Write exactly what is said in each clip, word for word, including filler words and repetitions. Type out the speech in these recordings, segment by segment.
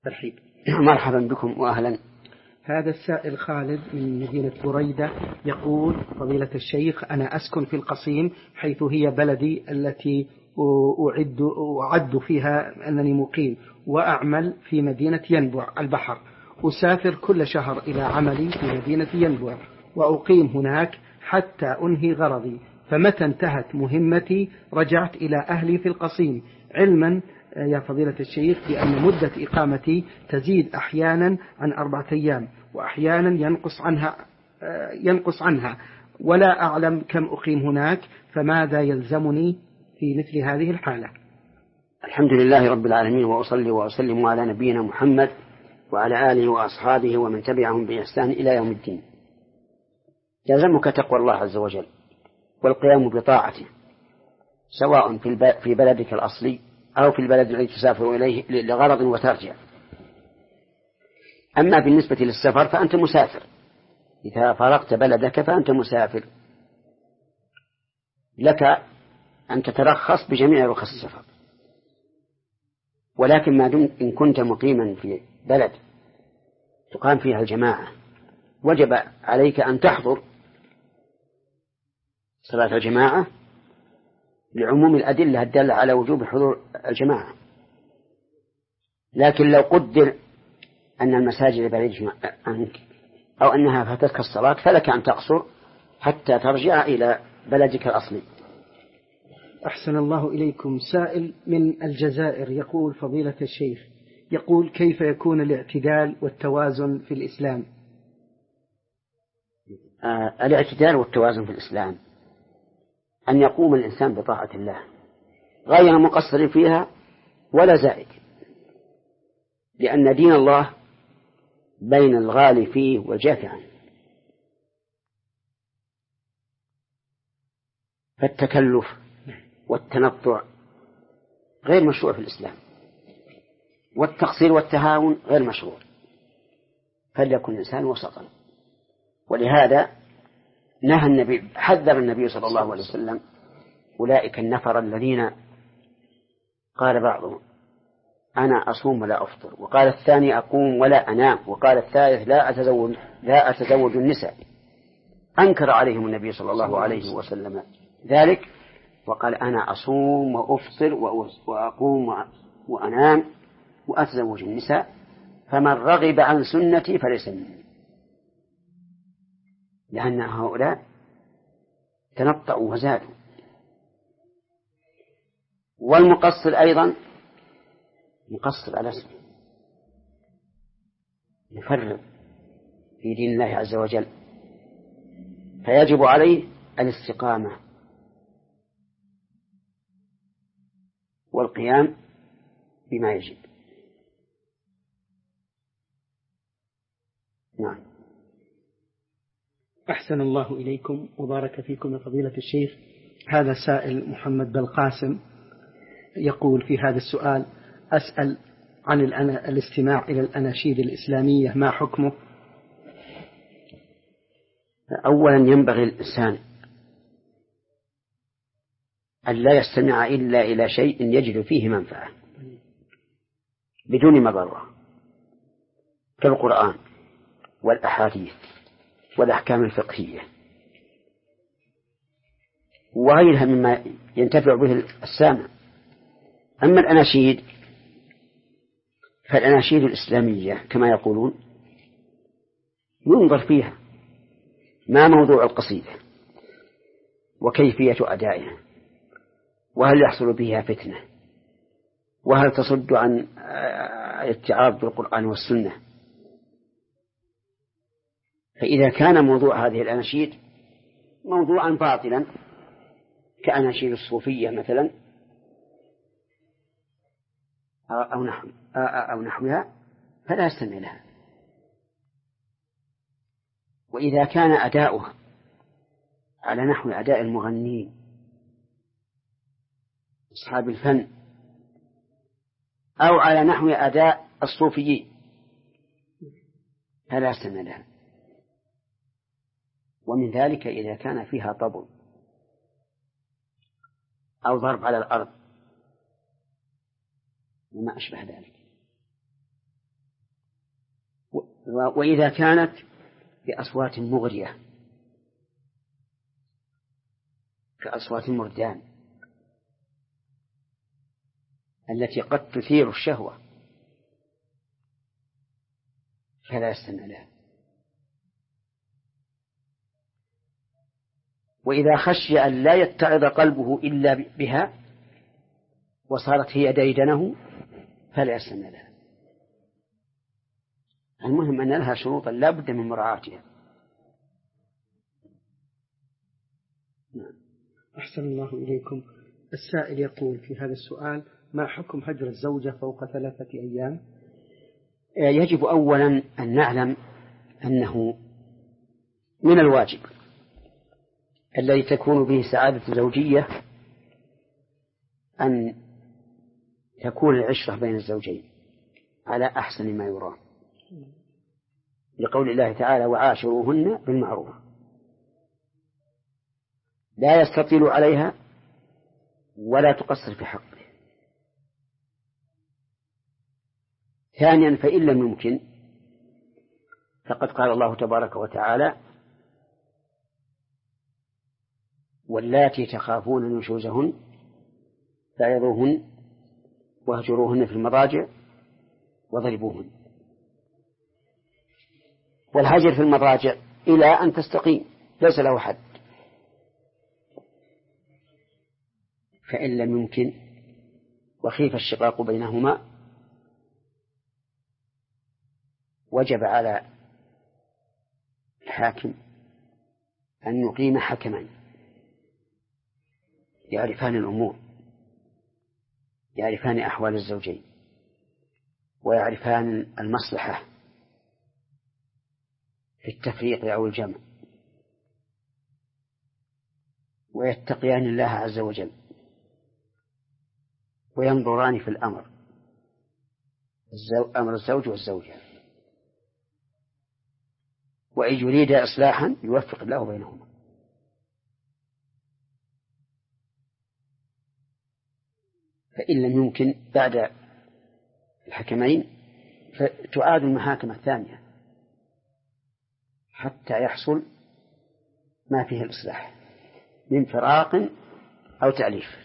ترحيب. مرحبا بكم وأهلا. هذا السائل خالد من مدينة بريدة يقول: فضيلة الشيخ، أنا أسكن في القصيم حيث هي بلدي التي أعد, أعد فيها أنني مقيم، وأعمل في مدينة ينبع البحر. أسافر كل شهر إلى عملي في مدينة ينبع وأقيم هناك حتى أنهي غرضي، فمتى انتهت مهمتي رجعت إلى أهلي في القصيم، علما يا فضيلة الشيخ بأن مدة إقامتي تزيد أحيانا عن أربعة أيام وأحيانا ينقص عنها ينقص عنها ولا أعلم كم أقيم هناك، فماذا يلزمني في مثل هذه الحالة؟ الحمد لله رب العالمين، وأصلي وأسلم على نبينا محمد وعلى آله وأصحابه ومن تبعهم بإحسان إلى يوم الدين. يلزمك تقوى الله عز وجل والقيام بطاعته، سواء في بلدك الأصلي أو في البلد الذي تسافر إليه لغرض وترجع. أما بالنسبة للسفر فأنت مسافر، إذا فرقت بلدك فأنت مسافر، لك أن تترخص بجميع رخص السفر، ولكن ما دمت إن كنت مقيما في بلد تقام فيها الجماعة وجب عليك أن تحضر صلاة الجماعة لعموم الأدلة الدالة على وجوب حضور الجماعة. لكن لو قدر أن المساجد بعيدة عنك أو أنها فاتتك الصلاة فلك أن تقصر حتى ترجع إلى بلدك الأصلي. أحسن الله إليكم. سائل من الجزائر يقول: فضيلة الشيخ، يقول: كيف يكون الاعتدال والتوازن في الإسلام؟ آه الاعتدال والتوازن في الإسلام أن يقوم الإنسان بطاعة الله غير مقصر فيها ولا زائد، لأن دين الله بين الغالي فيه والجاف عنه، فالتكلف والتنطع غير مشروع في الإسلام، والتقصير والتهاون غير مشروع، فليكن الإنسان وسطا. ولهذا نهى النبي حذر النبي صلى الله عليه وسلم أولئك النفر الذين قال بعضهم أنا أصوم ولا أفطر، وقال الثاني أقوم ولا أنام، وقال الثالث لا أتزوج لا أتزوج النساء. أنكر عليهم النبي صلى الله عليه وسلم ذلك وقال أنا أصوم وأفطر وأقوم وأنام وأتزوج النساء، فمن رغب عن سنتي فليس مني، لأن هؤلاء تنطعوا وزادوا. والمقصر أيضا مقصر على اسمه، يفرط في دين الله عز وجل، فيجب عليه الاستقامة والقيام بما يجب. نعم. أحسن الله إليكم وبارك فيكم يا فضيلة الشيخ. هذا سائل محمد بالقاسم يقول في هذا السؤال: أسأل عن الاستماع إلى الأناشيد الإسلامية، ما حكمه؟ أولا ينبغي الإنسان أن لا يستمع إلا إلى شيء يجد فيه منفعة بدون مضرة، كالقرآن والأحاديث والأحكام الفقهية وغيرها مما ينتفع به السامع. أما الأناشيد فالأناشيد الإسلامية كما يقولون ينظر فيها ما موضوع القصيدة وكيفية أدائها، وهل يحصل بها فتنة، وهل تصد عن الاتعاظ بالقرآن والسنة. فإذا كان موضوع هذه الأناشيد موضوعا باطلا كأناشيد الصوفية مثلا أو نحو أو نحوها فلا يستمع لها. وإذا كان أداؤها على نحو أداء المغنين أصحاب الفن أو على نحو أداء الصوفيين فلا يستمع لها. ومن ذلك إذا كان فيها طبل أو ضرب على الأرض وما أشبه ذلك. وإذا كانت بأصوات مغرية كأصوات المردان التي قد تثير الشهوة فلا يستمع لها. وإذا خشي أن لا يتعظ قلبه إلا بها وصارت هي ديدنه فلا يستمع لها. المهم أن لها شروطا لا بد من مراعاتها. أحسن الله إليكم. السائل يقول في هذا السؤال: ما حكم هجر الزوجة فوق ثلاثة أيام؟ يجب أولا أن نعلم أنه من الواجب الذي تكون به سعادة زوجية أن تكون العشرة بين الزوجين على أحسن ما يرام، لقول الله تعالى: وعاشروهن بالمعروف، لا يستطيل عليها ولا تقصر في حقه. ثانيا، فإن لم يمكن فقد قال الله تبارك وتعالى: واللاتي تخافون نشوزهن فعظوهن واهجروهن في المضاجع واضربوهن. والهجر في المضاجع إلى أن تستقيم ليس له حد. فإن لم يمكن وخيف الشقاق بينهما وجب على الحاكم أن يقيم حكمين يعرفان الأمور، يعرفان أحوال الزوجين ويعرفان المصلحة في التفريق أو الجمع، ويتقيان الله عز وجل وينظران في الأمر، أمر الزوج والزوجة، وإن يريد إصلاحا يوفق الله بينهما. فإن لم يمكن بعد الحكمين فتعاد المحاكمة الثانية حتى يحصل ما فيه الإصلاح من فراق أو تأليف.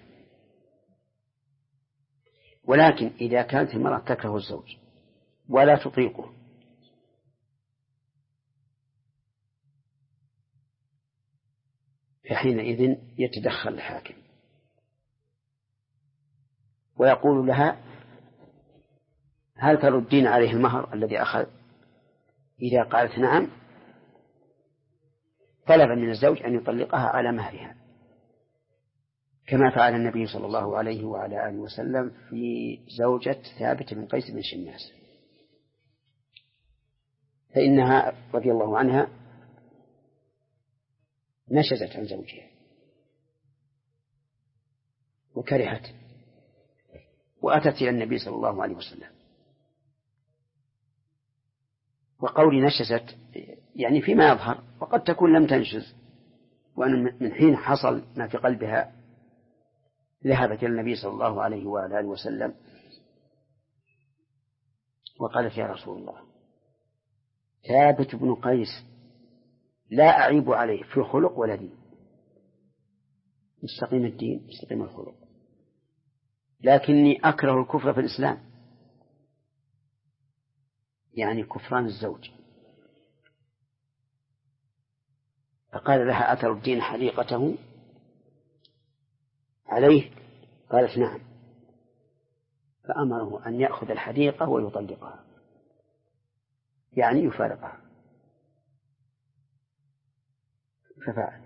ولكن إذا كانت المرأة تكره الزوج ولا تطيقه فحينئذ يتدخل الحاكم ويقول لها: هل تردين عليه المهر الذي أخذ؟ إذا قالت نعم طلب من الزوج أن يطلقها على مهرها، كما فعل النبي صلى الله عليه وعلى آله وسلم في زوجة ثابت بن قيس بن شماس، فإنها رضي الله عنها نشزت عن زوجها وكرهت وأتت إلى النبي صلى الله عليه وسلم. وقولي نشزت يعني فيما يظهر، وقد تكون لم تنشز، وأن من حين حصل ما في قلبها ذهبت إلى النبي صلى الله عليه وآله وسلم وقالت: يا رسول الله، ثابت بن قيس لا أعيب عليه في خلق ولا دين، مستقيم الدين مستقيم الخلق، لكني أكره الكفر في الإسلام، يعني كفران الزوج. فقال لها: أثر الدين حديقته عليه؟ قالت: نعم. فأمره أن يأخذ الحديقة ويطلقها، يعني يفارقها، ففعل.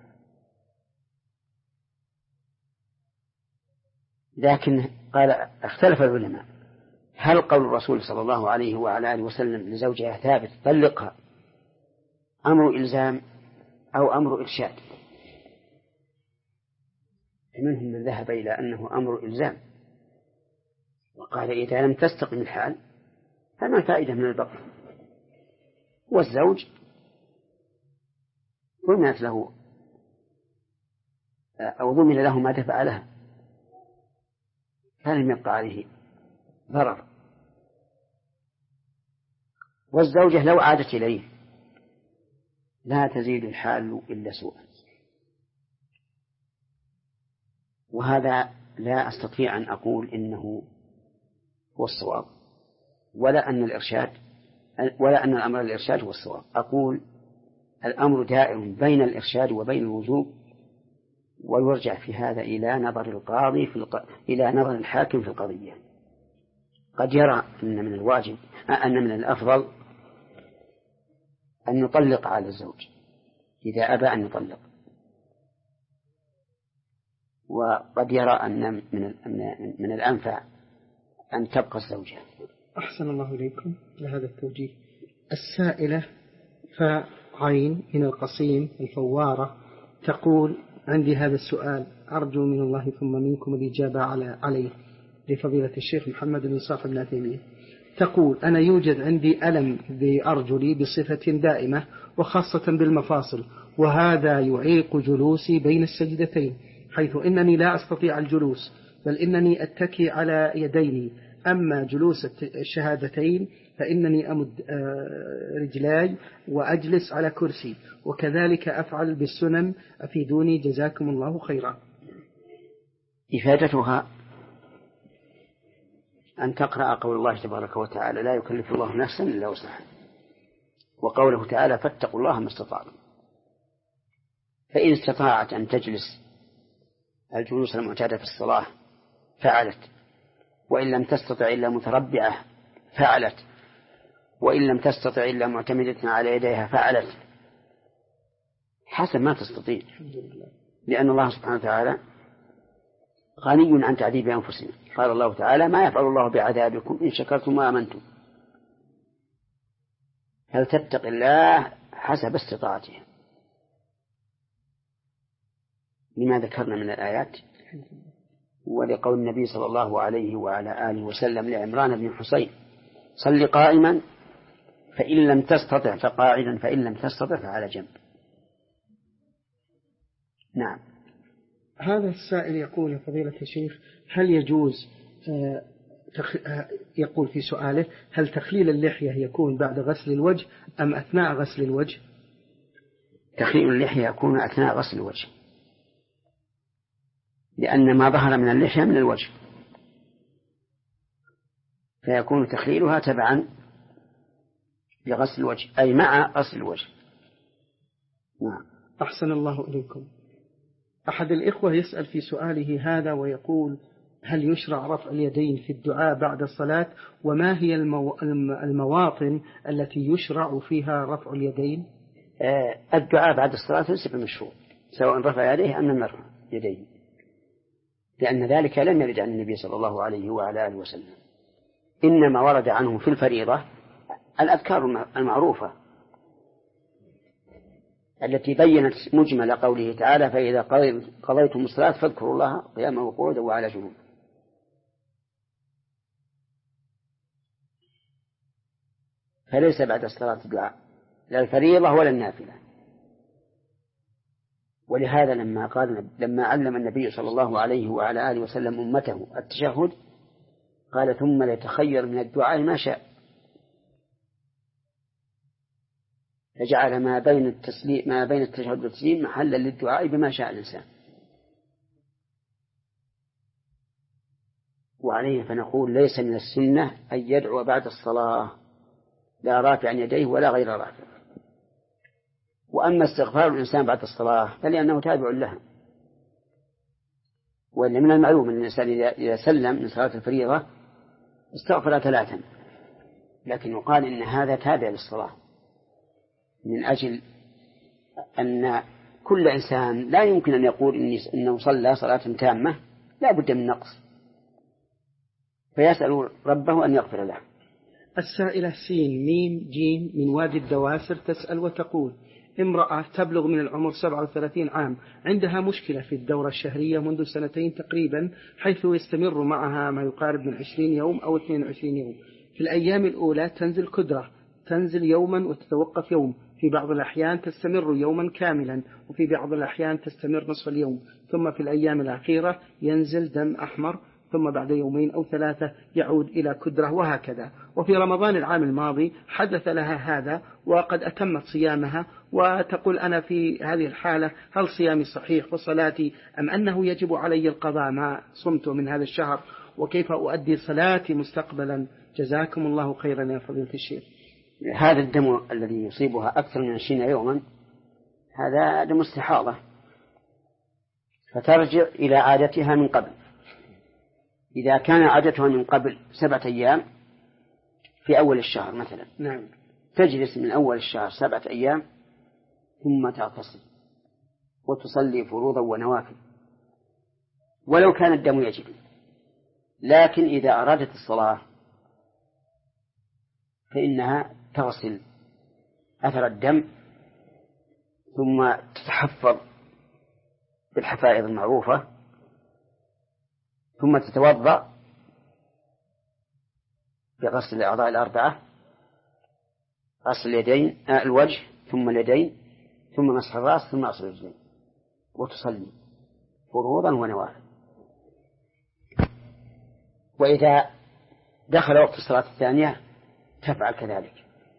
لكن قال اختلف العلماء: هل قول الرسول صلى الله عليه وعلى آله وسلم لزوجها ثابت طلقها أمر إلزام أو أمر إرشاد؟ منهم من ذهب إلى أنه أمر إلزام، وقال: إذا لم تستقم الحال فما الفائدة من البقاء؟ والزوج ضمنت له أو ضمن له ما دفع لها، فلم يبقى عليه ضرر. والزوجة لو عادت إليه لا تزيد الحال إلا سوءا. وهذا لا أستطيع أن أقول إنه هو الصواب، ولا أن الإرشاد ولا أن الأمر الإرشاد هو الصواب. أقول الأمر دائر بين الإرشاد وبين الوجوب، ويرجع في هذا إلى نظر القاضي في الق... إلى نظر الحاكم في القضية. قد يرى أن من الواجب أن من الأفضل أن يطلق على الزوج إذا أبى أن يطلق، وقد يرى أن من من الأنفع أن تبقى الزوجة. أحسن الله إليكم لهذا التوجيه. السائلة فعين من القصيم الفوارة تقول: عندي هذا السؤال أرجو من الله ثم منكم الإجابة عليه لفضيلة الشيخ محمد بن صالح بن تيمية. تقول: أنا يوجد عندي ألم بأرجلي بصفة دائمة وخاصة بالمفاصل، وهذا يعيق جلوسي بين السجدتين، حيث إنني لا أستطيع الجلوس بل إنني أتكي على يديني، أما جلوس الشهادتين فإنني أمد رجلاي وأجلس على كرسي، وكذلك أفعل بالسنن، أفيدوني جزاكم الله خيرا. إفادتها أن تقرأ قول الله تبارك وتعالى: لا يكلف الله نفسا إلا وسعها، وقوله تعالى: فاتقوا الله ما استطعتم. فإن استطاعت أن تجلس الجلوس المعتادة في الصلاة فعلت، وإن لم تستطع إلا متربعة فعلت، وإن لم تستطع إلا معتمدة على يديها فعلت، حسب ما تستطيع، لأن الله سبحانه وتعالى غني عن تعذيب أنفسنا. قال الله تعالى: ما يفعل الله بعذابكم إن شكرتم وآمنتم. هل تتق الله حسب استطاعتها لما ذكرنا من الآيات، ولقول النبي صلى الله عليه وعلى آله وسلم لعمران بن حسين: صل قائما فإن لم تستطع فقاعدا فإن لم تستطع فعلى جنب. نعم. هذا السائل يقول: يا فضيلة الشيخ، هل يجوز آه تخ... آه يقول في سؤاله: هل تخليل اللحية يكون بعد غسل الوجه أم أثناء غسل الوجه؟ تخليل اللحية يكون أثناء غسل الوجه، لأن ما ظهر من اللحية من الوجه، فيكون تخليلها تبعا لغسل الوجه، أي مع غسل الوجه. نعم. أحسن الله إليكم. أحد الإخوة يسأل في سؤاله هذا ويقول: هل يشرع رفع اليدين في الدعاء بعد الصلاة؟ وما هي المو... المواطن التي يشرع فيها رفع اليدين؟ آه الدعاء بعد الصلاة ليس بمشروع، سواء رفع يديه أم لم يرفع يديه، لأن ذلك لم يرد عن النبي صلى الله عليه وعلى آله وسلم. إنما ورد عنه في الفريضة الأذكار المعروفة التي بينت مجمل قوله تعالى: فإذا قضيتم الصلاة فاذكروا الله قياما وقعودا وعلى جنوب. فليس بعد الصلاة دعاء، لا الفريضة ولا النافلة. ولهذا لما قال لما علم النبي صلى الله عليه وعلى آله وسلم أمته التشهد قال: ثم ليتخير من الدعاء ما شاء، فجعل ما بين التسليم ما بين التشهد والتسليم محلا للدعاء بما شاء الإنسان. وعليه فنقول: ليس من السنة أن يدعو بعد الصلاة لا رافعا يديه ولا غير رافع. وأما استغفار الإنسان بعد الصلاة فلأنه تابع لها، وإن من المعلوم أن الإنسان إذا سلم من صلاة الفريضة استغفر ثلاثا، لكن يقال إن هذا تابع للصلاة، من أجل أن كل إنسان لا يمكن أن يقول إنه صلى صلاة تامة، لا بد من نقص، فيسأل ربه أن يغفر له. السائلة سين ميم جيم من وادي الدواسر تسأل وتقول: امرأة تبلغ من العمر سبعة وثلاثين عام، عندها مشكلة في الدورة الشهرية منذ سنتين تقريبا، حيث يستمر معها ما يقارب من عشرين يوم أو اثنين وعشرين يوم. في الأيام الأولى تنزل كدرة، تنزل يوما وتتوقف يوم، في بعض الأحيان تستمر يوما كاملا، وفي بعض الأحيان تستمر نصف اليوم، ثم في الأيام الأخيرة ينزل دم أحمر ثم بعد يومين أو ثلاثة يعود إلى كدرة وهكذا. وفي رمضان العام الماضي حدث لها هذا وقد أتمت صيامها، وتقول أنا في هذه الحالة هل صيامي صحيح وصلاتي أم أنه يجب علي القضاء ما صمت من هذا الشهر، وكيف أؤدي صلاتي مستقبلا؟ جزاكم الله خيرا يا فضيلة الشيخ. هذا الدم الذي يصيبها أكثر من عشرين يوما هذا دم استحاضة، فترجع إلى عادتها من قبل. إذا كان عادتها من قبل سبعة أيام في أول الشهر مثلا، نعم، تجلس من أول الشهر سبعة أيام ثم تغتسل وتصلي فروضا ونوافل ولو كان الدم يجب. لكن إذا أرادت الصلاة فإنها تغسل أثر الدم ثم تتحفظ بالحفائظ المعروفة ثم تتوضأ بغسل الأعضاء الأربعة، غسل اليدين آه الوجه ثم اليدين ثم مسح الرأس ثم غسل الرجلين، وتصلي فروضا ونوافل. وإذا دخل وقت الصلاة الثانية تفعل كذلك،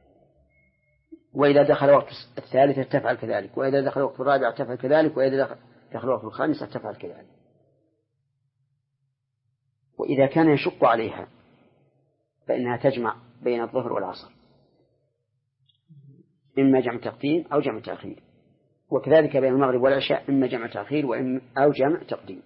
وإذا دخل وقت الثالثة تفعل كذلك، وإذا دخل وقت الرابعة تفعل كذلك، وإذا دخل وقت الخامسة تفعل كذلك. وإذا كان يشق عليها فإنها تجمع بين الظهر والعصر، إما جمع تقديم أو جمع تأخير، وكذلك بين المغرب والعشاء إما جمع تأخير وإما أو جمع تقديم.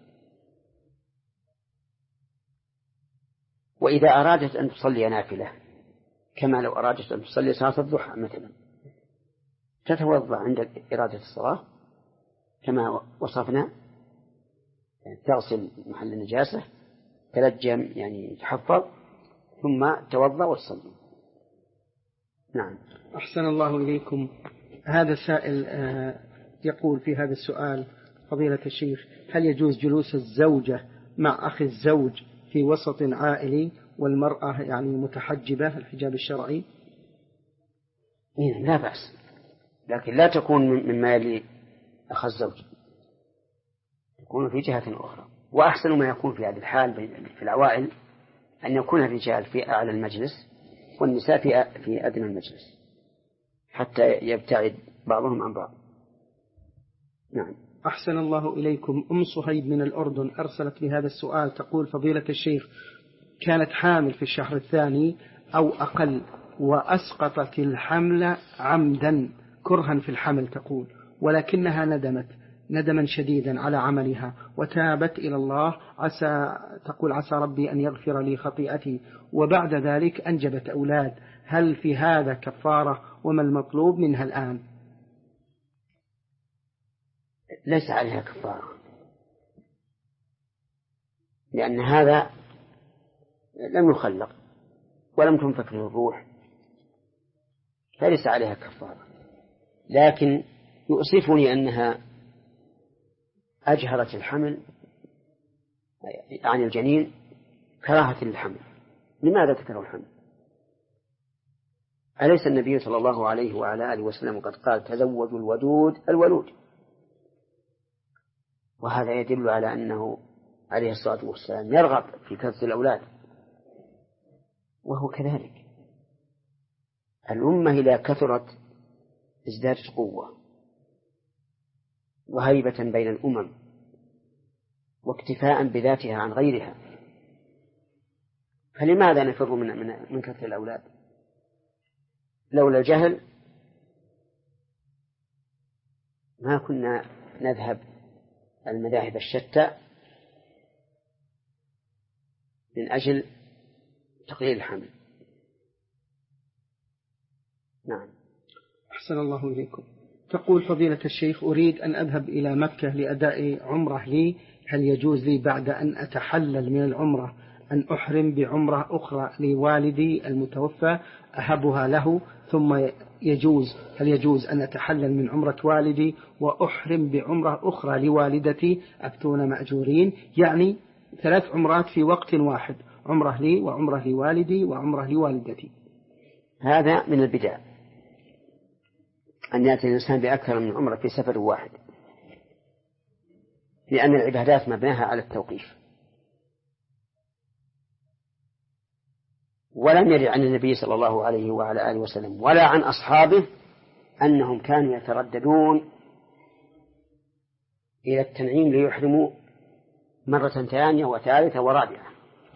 وإذا أرادت أن تصلي نافلة كما لو أرادت أن تصلي صلاة الضحى مثلا، تتوضأ عند إرادة الصلاة كما وصفنا، تغسل محل النجاسة، تلجم يعني تحفظ، ثم توضأ وتصلي. نعم. أحسن الله إليكم. هذا سائل يقول في هذا السؤال: فضيلة الشيخ، هل يجوز جلوس الزوجة مع أخي الزوج في وسط عائلي والمرأة يعني متحجبة الحجاب الشرعي؟ لا بأس، لكن لا تكون مما يلي أخ الزوج، تكون في جهة أخرى. وأحسن ما يكون في هذه الحال في العوائل أن يكون الرجال في أعلى المجلس والنساء في في أدنى المجلس حتى يبتعد بعضهم عن بعض. نعم. أحسن الله إليكم. أم صهيب من الأردن أرسلت بهذا السؤال، تقول: فضيلة الشيخ، كانت حامل في الشهر الثاني أو أقل وأسقطت الحمل عمدا كرها في الحمل، تقول، ولكنها ندمت ندما شديدا على عملها وتابت إلى الله، عسى تقول عسى ربي أن يغفر لي خطيئتي، وبعد ذلك أنجبت أولاد، هل في هذا كفارة؟ وما المطلوب منها الآن؟ ليس عليها كفارة، لأن هذا لم يخلق ولم تنفك له الروح، فليس عليها كفارة. لكن يؤسفني أنها أجهرت الحمل عن الجنين كراهة للحمل. لماذا تكره الحمل؟ أليس النبي صلى الله عليه وعلى آله وسلم قد قال: تزوجوا الودود الولود؟ وهذا يدل على أنه عليه الصلاة والسلام يرغب في كثرة الأولاد، وهو كذلك. الأمة إذا كثرت ازدادت قوة وهيبة بين الأمم واكتفاء بذاتها عن غيرها، فلماذا نفر من من من كثرة الأولاد؟ لولا الجهل ما كنا نذهب المذاهب الشتى من أجل تقليل الحمل. نعم. أحسن الله إليكم. تقول: فضيلة الشيخ، أريد أن أذهب إلى مكة لأداء عمرة لي، هل يجوز لي بعد أن أتحلل من العمرة أن أحرم بعمرة أخرى لوالدي المتوفى أهبها له؟ ثم يجوز هل يجوز أن أتحلل من عمرة والدي وأحرم بعمرة أخرى لوالدتي؟ أفتون مأجورين، يعني ثلاث عمرات في وقت واحد، عمرة لي وعمرة لوالدي وعمرة لوالدتي. هذا من البدع أن يأتي الإنسان بأكثر من عمرة في سفر واحد، لأن العبادات مبناها على التوقيف، ولم يرد عن النبي صلى الله عليه وعلى آله وسلم ولا عن أصحابه أنهم كانوا يترددون إلى التنعيم ليحرموا مرة ثانية وثالثة ورابعة.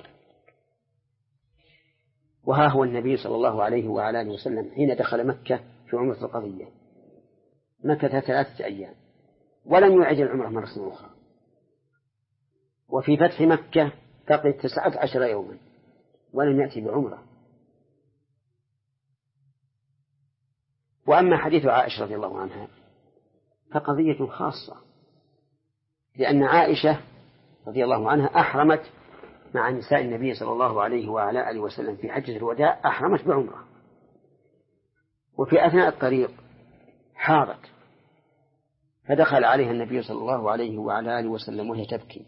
وها هو النبي صلى الله عليه وعلى آله وسلم حين دخل مكة في عمرة القضية مكة ثلاثة أيام ولم يعد العمرة مرة أخرى، وفي فتح مكة بقي تسعة عشر يوما ولم يأتي بعمرة. وأما حديث عائشة رضي الله عنها فقضية خاصة، لأن عائشة رضي الله عنها أحرمت مع نساء النبي صلى الله عليه وعلى آله وسلم في حجة الوداع، أحرمت بعمرة، وفي أثناء الطريق حارت فدخل عليها النبي صلى الله عليه وعلى آله وسلم وهي تبكي،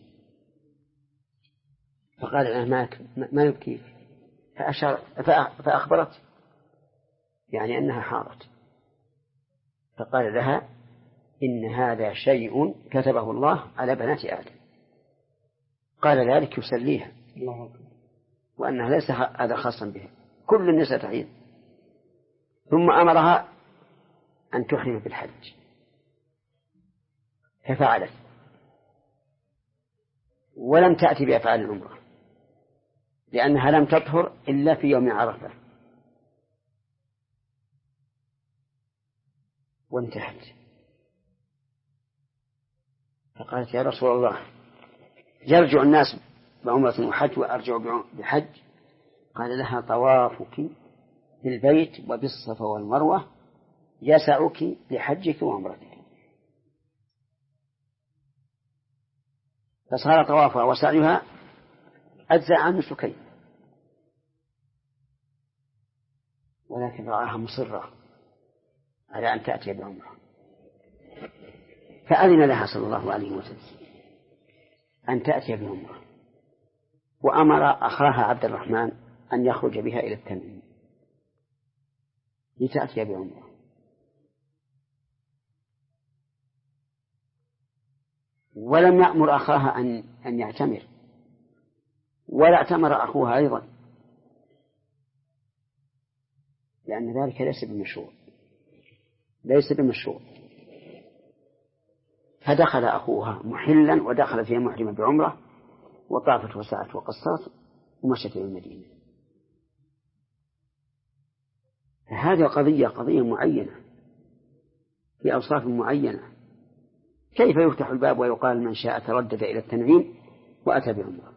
فقال لها ما, ما يبكيك؟ فأشار فأخبرت يعني أنها حارت، فقال لها إن هذا شيء كتبه الله على بنات آدم، قال ذلك يسليها وأنها ليس هذا خاصا بها، كل النساء تحيض. ثم أمرها أن تحرم بالحج ففعلت ولم تأتي بأفعال العمرة لأنها لم تطهر إلا في يوم عرفة، وانتهت. فقالت يا رسول الله يرجع الناس بعمرة وحج وأرجع بحج؟ قال لها طوافك بالبيت وبالصفا والمروة يسعك لحجك وعمرتك. فصار طوافها وسعيها أجزاء عن نسكين، ولكن رآها مصرة على أن تأتي بعمرة، فأذن لها صلى الله عليه وسلم أن تأتي بعمرة، وأمر أخاها عبد الرحمن أن يخرج بها إلى التنعيم لتأتي بعمرة. ولم يأمر أخاها أن أن يعتمر، ولا اعتمر أخوها أيضا، لأن ذلك ليس بمشروع ليس بمشروع فدخل أخوها محلا ودخلت هي محرمة بعمرة وطافت وسعت وقصرت ومشت إلى المدينة. هذه قضية قضية معينة في أوصاف معينة، كيف يفتح الباب ويقال من شاء تردد إلى التنعيم وأتى بعمرة؟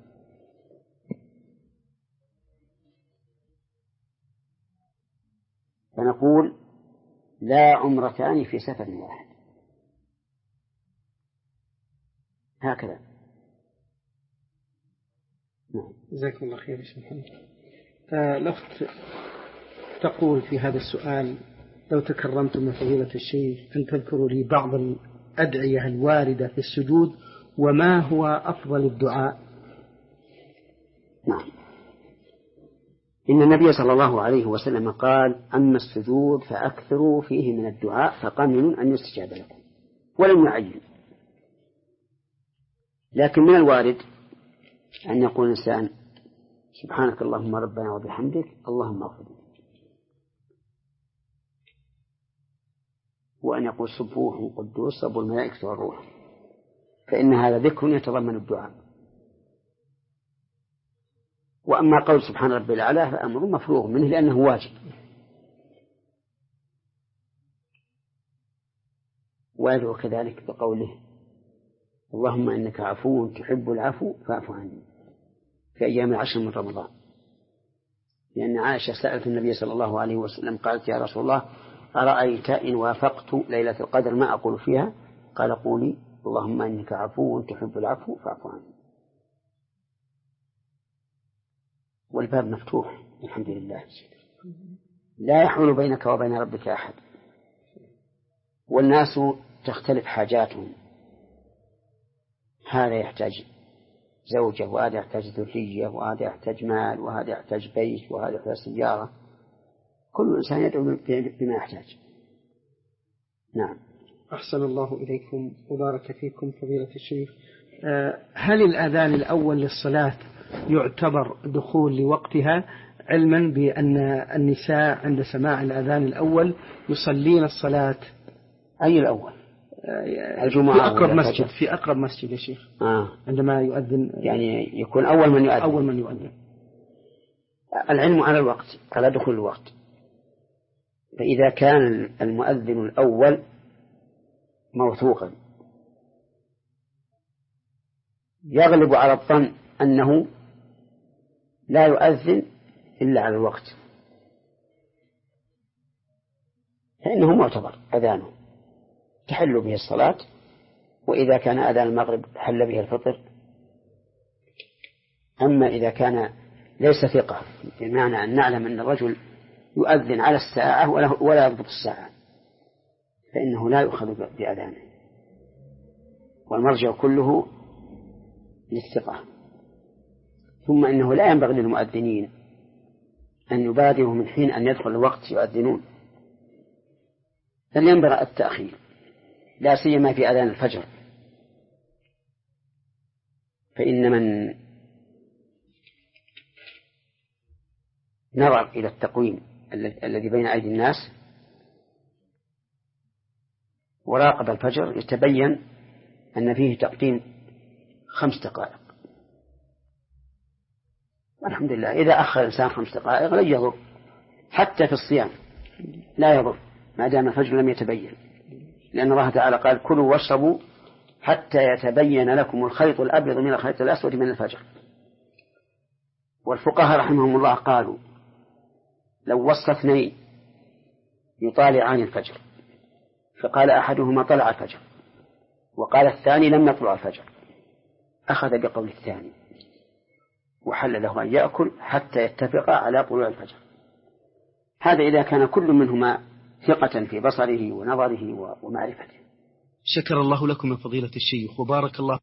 فنقول لا عمرتان في سفر واحد، هكذا. جزاكم الله خير يا شيخ محمد. الأخت تقول في هذا السؤال لو تكرمتم من فضيلة الشيخ أن تذكروا لي بعض الأدعية الواردة في السجود وما هو أفضل الدعاء. نعم، إن النبي صلى الله عليه وسلم قال أما السجود فأكثروا فيه من الدعاء فقمن أن يستجاب لكم، ولم يعين. لكن من الوارد أن يقول الإنسان سبحانك اللهم ربنا وبحمدك اللهم اغفر لي، وأن يقول سبوح قدوس رب الملائكة والروح، فإن هذا ذكر يتضمن الدعاء. وأما قول سبحان ربي الأعلى فأمر مفروغ منه لأنه واجب. ويدعو كذلك بقوله اللهم إنك عفو تحب العفو فاعف عني في أيام العشر من رمضان، لأن عائشة سألت النبي صلى الله عليه وسلم قالت يا رسول الله أرأيت إن وافقت ليلة القدر ما أقول فيها؟ قال قولي اللهم إنك عفو تحب العفو فاعف عني. والباب مفتوح الحمد لله، لا يحول بينك وبين ربك أحد، والناس تختلف حاجاتهم، هذا يحتاج زوجة وهذا يحتاج ذرية وهذا يحتاج مال وهذا يحتاج بيت وهذا يحتاج سيارة، كل إنسان يدعو بما يحتاج. نعم. أحسن الله إليكم وبارك فيكم فضيلة الشيخ. هل الأذان الأول للصلاة يعتبر دخول لوقتها علما بأن النساء عند سماع الأذان الأول يصلين الصلاة. أي الأول؟ الجمعة في أقرب مسجد في أقرب مسجد يا شيخ. آه. عندما يؤذن يعني يكون أول من يؤذن. أول من يؤذن. العلم على الوقت، على دخول الوقت. فإذا كان المؤذن الأول موثوقا يغلب على الظن أنه لا يؤذن إلا على الوقت، فإنه معتبر أذانه تحل به الصلاة. وإذا كان أذان المغرب حل به الفطر. أما إذا كان ليس ثقة، بمعنى أن نعلم أن الرجل يؤذن على الساعة ولا يضبط الساعة، فإنه لا يؤخذ بأذانه، والمرجع كله للثقة. ثم إنه لا ينبغي للمؤذنين أن يبادروا من حين أن يدخل الوقت يؤذنون، بل ينبغي التأخير، لا سيما في أذان الفجر. فإن من نظر إلى التقويم الذي بين أيدي الناس وراقب الفجر يتبين أن فيه تقديم خمس دقائق. والحمد لله، إذا أخر الإنسان خمس دقائق لن يضر، حتى في الصيام لا يضر ما دام الفجر لم يتبين، لأن الله تعالى قال: كلوا واشربوا حتى يتبين لكم الخيط الأبيض من الخيط الأسود من الفجر. والفقهاء رحمهم الله قالوا: لو وصى اثنين يطالعان الفجر فقال أحدهما طلع الفجر وقال الثاني لم يطلع الفجر، أخذ بقول الثاني وحل له أن يأكل حتى يتفق على طلوع الفجر. هذا إذا كان كل منهما ثقة في بصره ونظره ومعرفته. شكر الله لكم من فضيلة الشيخ وبارك الله